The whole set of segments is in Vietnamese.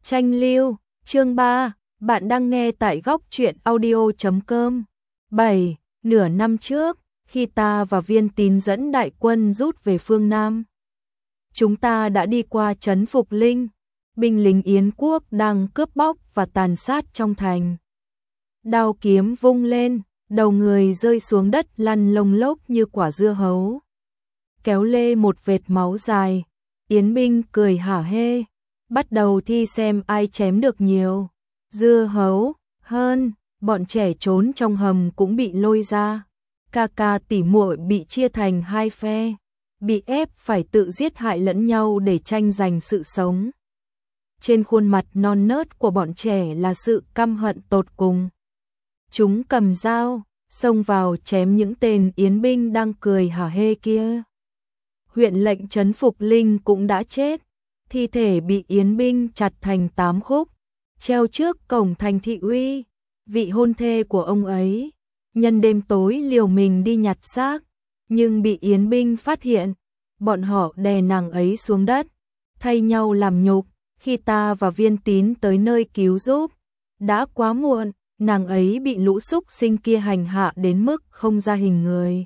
Tranh lưu, chương 3, bạn đang nghe tại góc truyện audio.com. 7. Nửa năm trước, khi ta và Viên Tín dẫn đại quân rút về phương Nam, chúng ta đã đi qua trấn Phục Linh, binh lính Yến quốc đang cướp bóc và tàn sát trong thành. Đao kiếm vung lên, đầu người rơi xuống đất lăn lông lốc như quả dưa hấu. Kéo lê một vệt máu dài, Yến binh cười hả hê, bắt đầu thi xem ai chém được nhiều dưa hấu hơn. Bọn trẻ trốn trong hầm cũng bị lôi ra, ca ca tỉ muội bị chia thành hai phe, bị ép phải tự giết hại lẫn nhau để tranh giành sự sống. Trên khuôn mặt non nớt của bọn trẻ là sự căm hận tột cùng. Chúng cầm dao, xông vào chém những tên Yến binh đang cười hả hê kia. Huyện lệnh trấn Phục Linh cũng đã chết, thi thể bị Yến binh chặt thành 8 khúc, treo trước cổng thành thị uy. Vị hôn thê của ông ấy, nhân đêm tối liều mình đi nhặt xác, nhưng bị Yến binh phát hiện, bọn họ đè nàng ấy xuống đất, thay nhau làm nhục. Khi ta và Viên Tín tới nơi cứu giúp, đã quá muộn, nàng ấy bị lũ súc sinh kia hành hạ đến mức không ra hình người.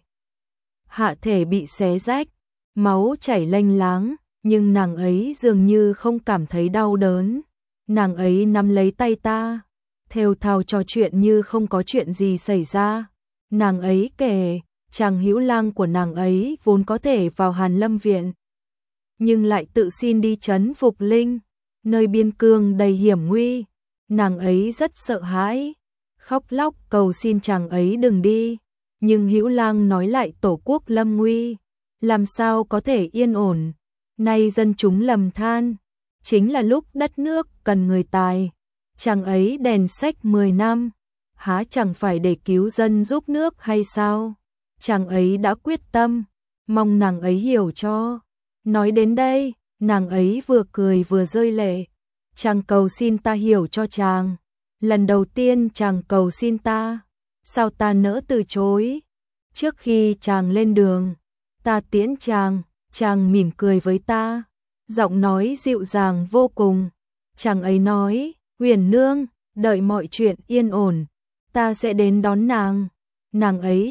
Hạ thể bị xé rách, máu chảy lênh láng, nhưng nàng ấy dường như không cảm thấy đau đớn. Nàng ấy nắm lấy tay ta, thều thào trò chuyện như không có chuyện gì xảy ra. Nàng ấy kể, chàng hữu lang của nàng ấy vốn có thể vào Hàn Lâm viện, nhưng lại tự xin đi trấn Phục Linh, nơi biên cương đầy hiểm nguy. Nàng ấy rất sợ hãi, khóc lóc cầu xin chàng ấy đừng đi, nhưng hữu lang nói lại tổ quốc lâm nguy, làm sao có thể yên ổn. Nay dân chúng lầm than, chính là lúc đất nước cần người tài. Chàng ấy đèn sách 10 năm, há chẳng phải để cứu dân giúp nước hay sao? Chàng ấy đã quyết tâm, mong nàng ấy hiểu cho. Nói đến đây, nàng ấy vừa cười vừa rơi lệ. Chàng cầu xin ta hiểu cho chàng. Lần đầu tiên chàng cầu xin ta, sao ta nỡ từ chối? Trước khi chàng lên đường, ta tiễn chàng, chàng mỉm cười với ta, giọng nói dịu dàng vô cùng. Chàng ấy nói, Huyền nương, đợi mọi chuyện yên ổn, ta sẽ đến đón nàng. Nàng ấy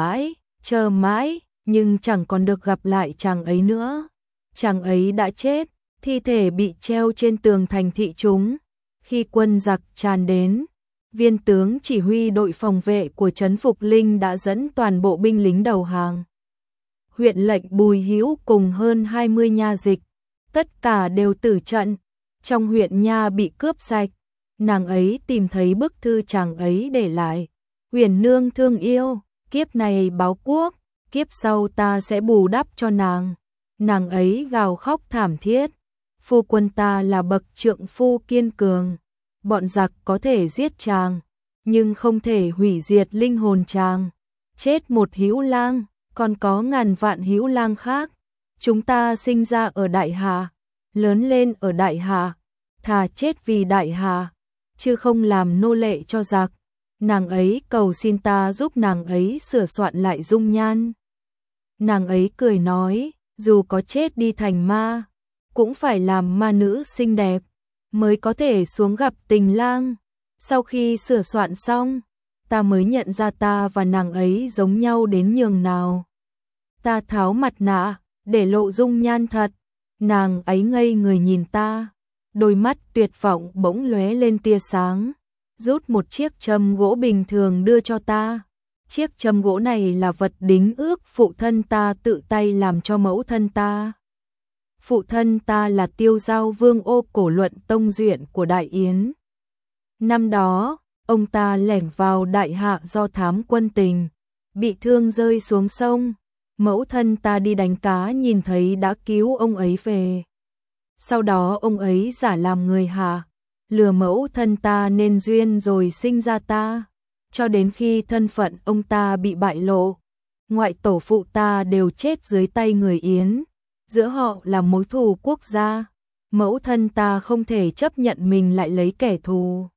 chờ mãi, nhưng chẳng còn được gặp lại chàng ấy nữa. Chàng ấy đã chết, thi thể bị treo trên tường thành thị chúng. Khi quân giặc tràn đến, viên tướng chỉ huy đội phòng vệ của trấn Phục Linh đã dẫn toàn bộ binh lính đầu hàng. Huyện lệnh Bùi Hữu cùng hơn 20 nha dịch, tất cả đều tử trận. Trong huyện nha bị cướp sạch, nàng ấy tìm thấy bức thư chàng ấy để lại. Huyền nương thương yêu, kiếp này báo quốc, kiếp sau ta sẽ bù đắp cho nàng. Nàng ấy gào khóc thảm thiết, phu quân ta là bậc trượng phu kiên cường, bọn giặc có thể giết chàng, nhưng không thể hủy diệt linh hồn chàng. Chết một hữu lang, còn có ngàn vạn hữu lang khác. Chúng ta sinh ra ở Đại Hà, lớn lên ở Đại Hà, thà chết vì Đại Hà, chứ không làm nô lệ cho giặc. Nàng ấy cầu xin ta giúp nàng ấy sửa soạn lại dung nhan. Nàng ấy cười nói, dù có chết đi thành ma, cũng phải làm ma nữ xinh đẹp, mới có thể xuống gặp tình lang. Sau khi sửa soạn xong, ta mới nhận ra ta và nàng ấy giống nhau đến nhường nào. Ta tháo mặt nạ, để lộ dung nhan thật. Nàng ấy ngây người nhìn ta, đôi mắt tuyệt vọng bỗng lóe lên tia sáng, rút một chiếc châm gỗ bình thường đưa cho ta. Chiếc châm gỗ này là vật đính ước phụ thân ta tự tay làm cho mẫu thân ta. Phụ thân ta là Tiêu Giao Vương Ô Cổ Luận Tông Duyện của Đại Yến. Năm đó, ông ta lẻn vào Đại Hạ do thám quân tình, bị thương rơi xuống sông. Mẫu thân ta đi đánh cá nhìn thấy đã cứu ông ấy về. Sau đó ông ấy giả làm người Hạ, lừa mẫu thân ta nên duyên rồi sinh ra ta. Cho đến khi thân phận ông ta bị bại lộ, ngoại tổ phụ ta đều chết dưới tay người Yến. Giữa họ là mối thù quốc gia, mẫu thân ta không thể chấp nhận mình lại lấy kẻ thù,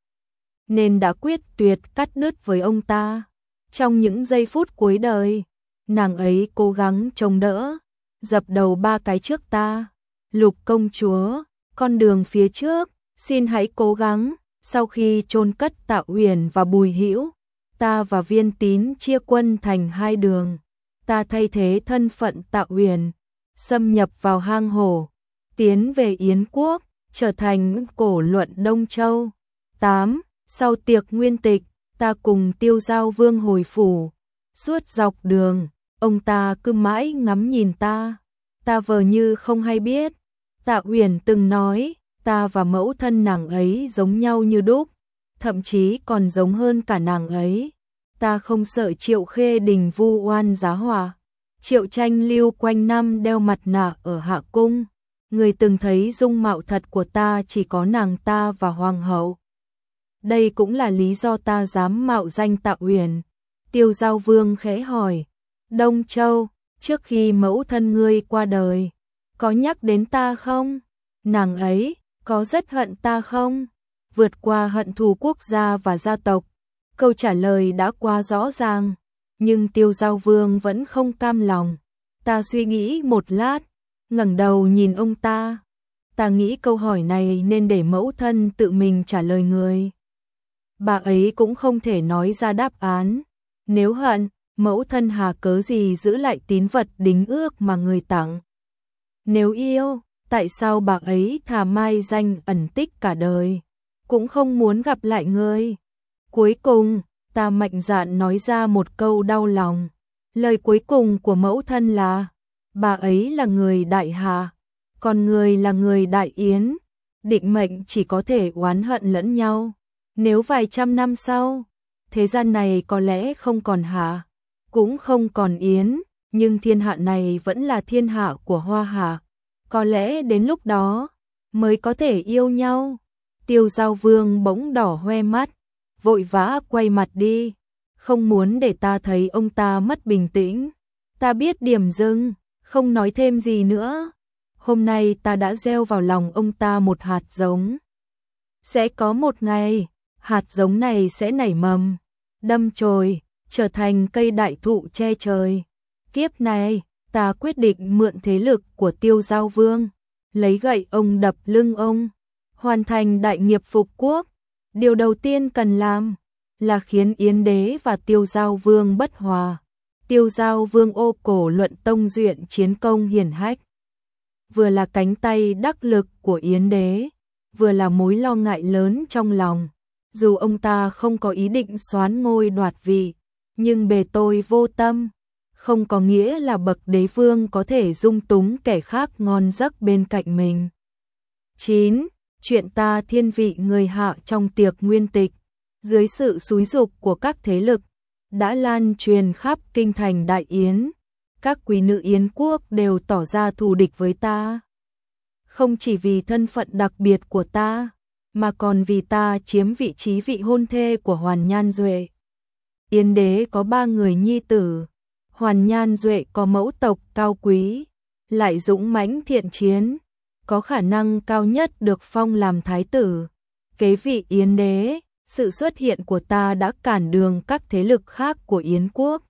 nên đã quyết tuyệt cắt đứt với ông ta. Trong những giây phút cuối đời, nàng ấy cố gắng chống đỡ, dập đầu 3 cái trước ta. Lục công chúa, con đường phía trước Xin hãy cố gắng, sau khi chôn cất Tạ Uyển và Bùi Hữu, ta và Viên Tín chia quân thành hai đường. Ta thay thế thân phận Tạ Uyển, xâm nhập vào hang hổ, tiến về Yến quốc, trở thành cổ luận Đông Châu. 8. Sau tiệc nguyên tịch, ta cùng Tiêu Giao Vương hồi phủ. Suốt dọc đường, ông ta cứ mãi ngắm nhìn ta. Ta vờ như không hay biết. Tạ Uyển từng nói, ta và mẫu thân nàng ấy giống nhau như đúc, thậm chí còn giống hơn cả nàng ấy. Ta không sợ Triệu Khê Đình vu oan giá họa. Triệu Tranh Lưu quanh năm đeo mặt nạ ở Hạ Cung. Người từng thấy dung mạo thật của ta chỉ có nàng ta và Hoàng hậu. Đây cũng là lý do ta dám mạo danh Tạ Uyển. Tiêu Giao Vương khẽ hỏi, Đông Châu, trước khi mẫu thân ngươi qua đời, có nhắc đến ta không? Nàng ấy, có rất hận ta không? Vượt qua hận thù quốc gia và gia tộc. Câu trả lời đã quá rõ ràng, nhưng Tiêu Giao Vương vẫn không cam lòng. Ta suy nghĩ một lát, ngẩng đầu nhìn ông ta. Ta nghĩ câu hỏi này nên để mẫu thân tự mình trả lời người. Bà ấy cũng không thể nói ra đáp án. Nếu hận, mẫu thân hà cớ gì giữ lại tín vật đính ước mà người tặng? Nếu yêu, tại sao bà ấy thà mai danh ẩn tích cả đời, cũng không muốn gặp lại ngươi? Cuối cùng, ta mạnh dạn nói ra một câu đau lòng. Lời cuối cùng của mẫu thân là, bà ấy là người Đại Hà, còn người là người Đại Yến. Định mệnh chỉ có thể oán hận lẫn nhau. Nếu vài trăm năm sau, thế gian này có lẽ không còn Hà, cũng không còn Yến, nhưng thiên hạ này vẫn là thiên hạ của Hoa Hà. Có lẽ đến lúc đó mới có thể yêu nhau. Tiêu Giao Vương bỗng đỏ hoe mắt, vội vã quay mặt đi, không muốn để ta thấy ông ta mất bình tĩnh. Ta biết điểm dừng, không nói thêm gì nữa. Hôm nay ta đã gieo vào lòng ông ta một hạt giống. Sẽ có một ngày, hạt giống này sẽ nảy mầm, đâm chồi, trở thành cây đại thụ che trời. Kiếp này, ta quyết định mượn thế lực của Tiêu Giao Vương, lấy gậy ông đập lưng ông, hoàn thành đại nghiệp phục quốc. Điều đầu tiên cần làm là khiến Yến Đế và Tiêu Giao Vương bất hòa. Tiêu Giao Vương ô cổ luận tông duyện chiến công hiển hách, vừa là cánh tay đắc lực của Yến Đế, vừa là mối lo ngại lớn trong lòng. Dù ông ta không có ý định soán ngôi đoạt vị, nhưng bề tôi vô tâm, không có nghĩa là bậc đế vương có thể dung túng kẻ khác ngon giấc bên cạnh mình. 9. Chuyện ta thiên vị người Hạ trong tiệc nguyên tịch, dưới sự xúi giục của các thế lực, đã lan truyền khắp kinh thành Đại Yến. Các quý nữ Yến quốc đều tỏ ra thù địch với ta. Không chỉ vì thân phận đặc biệt của ta, mà còn vì ta chiếm vị trí vị hôn thê của Hoàn Nhan Duệ. Yến Đế có 3 người nhi tử, Hoàn Nhan Duệ có mẫu tộc cao quý, lại dũng mãnh thiện chiến, có khả năng cao nhất được phong làm thái tử. Kế vị Yến Đế, sự xuất hiện của ta đã cản đường các thế lực khác của Yến quốc.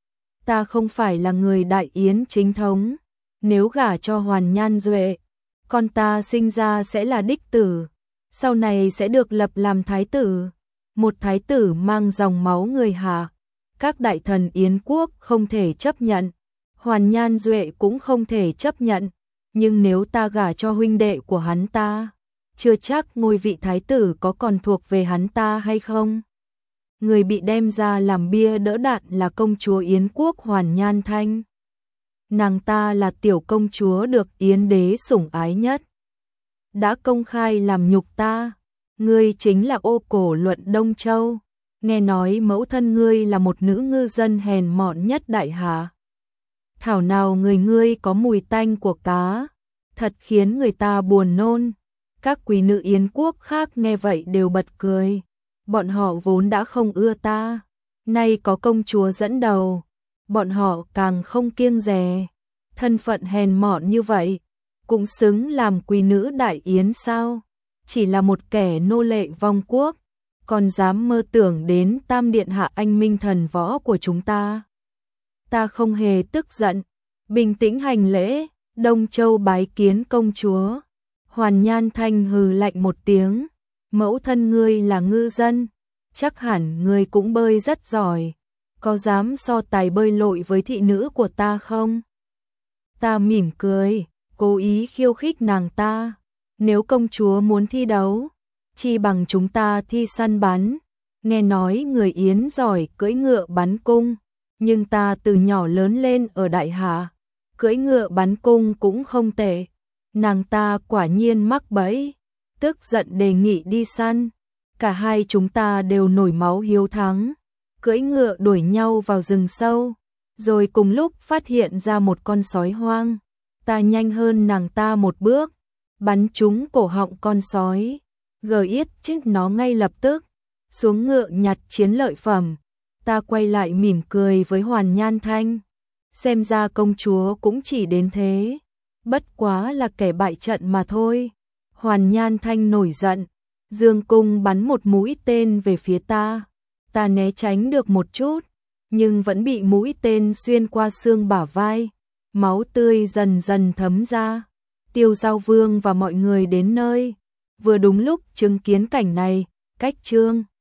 Ta không phải là người Đại Yến chính thống, nếu gả cho Hoàn Nhan Duệ, con ta sinh ra sẽ là đích tử, sau này sẽ được lập làm thái tử, một thái tử mang dòng máu người Hạ. Các đại thần Yến quốc không thể chấp nhận, Hoàn Nhan Duệ cũng không thể chấp nhận, nhưng nếu ta gả cho huynh đệ của hắn ta, chưa chắc ngôi vị thái tử có còn thuộc về hắn ta hay không. Người bị đem ra làm bia đỡ đạn là công chúa Yến quốc Hoàn Nhan Thanh. Nàng ta là tiểu công chúa được Yến Đế sủng ái nhất, đã công khai làm nhục ta. Ngươi chính là ô cổ luận Đông Châu, nghe nói mẫu thân ngươi là một nữ ngư dân hèn mọn nhất Đại Hà. Thảo nào người ngươi có mùi tanh của cá, thật khiến người ta buồn nôn. Các quý nữ Yến quốc khác nghe vậy đều bật cười, bọn họ vốn đã không ưa ta, nay có công chúa dẫn đầu, bọn họ càng không kiêng dè. Thân phận hèn mọn như vậy, cũng xứng làm quý nữ Đại Yến sao? Chỉ là một kẻ nô lệ vong quốc, còn dám mơ tưởng đến Tam Điện Hạ anh minh thần võ của chúng ta. Ta không hề tức giận, bình tĩnh hành lễ, Đông Châu bái kiến công chúa. Hoàn Nhan Thanh hừ lạnh một tiếng, mẫu thân ngươi là ngư dân, chắc hẳn ngươi cũng bơi rất giỏi, có dám so tài bơi lội với thị nữ của ta không? Ta mỉm cười, cố ý khiêu khích nàng ta, nếu công chúa muốn thi đấu, chi bằng chúng ta thi săn bắn, nghe nói người Yến giỏi cưỡi ngựa bắn cung, nhưng ta từ nhỏ lớn lên ở Đại Hà, cưỡi ngựa bắn cung cũng không tệ. Nàng ta quả nhiên mắc bẫy, tức giận đề nghị đi săn. Cả hai chúng ta đều nổi máu hiếu thắng, cưỡi ngựa đuổi nhau vào rừng sâu, rồi cùng lúc phát hiện ra một con sói hoang. Ta nhanh hơn nàng ta một bước, bắn trúng cổ họng con sói, yết chết nó ngay lập tức, xuống ngựa nhặt chiến lợi phẩm. Ta quay lại mỉm cười với Hoàn Nhan Thanh, xem ra công chúa cũng chỉ đến thế, bất quá là kẻ bại trận mà thôi. Hoàn Nhan Thanh nổi giận, dương cung bắn một mũi tên về phía ta. Ta né tránh được một chút, nhưng vẫn bị mũi tên xuyên qua xương bả vai, máu tươi dần dần thấm ra. Tiêu Giao Vương và mọi người đến nơi, vừa đúng lúc chứng kiến cảnh này, Cách Chương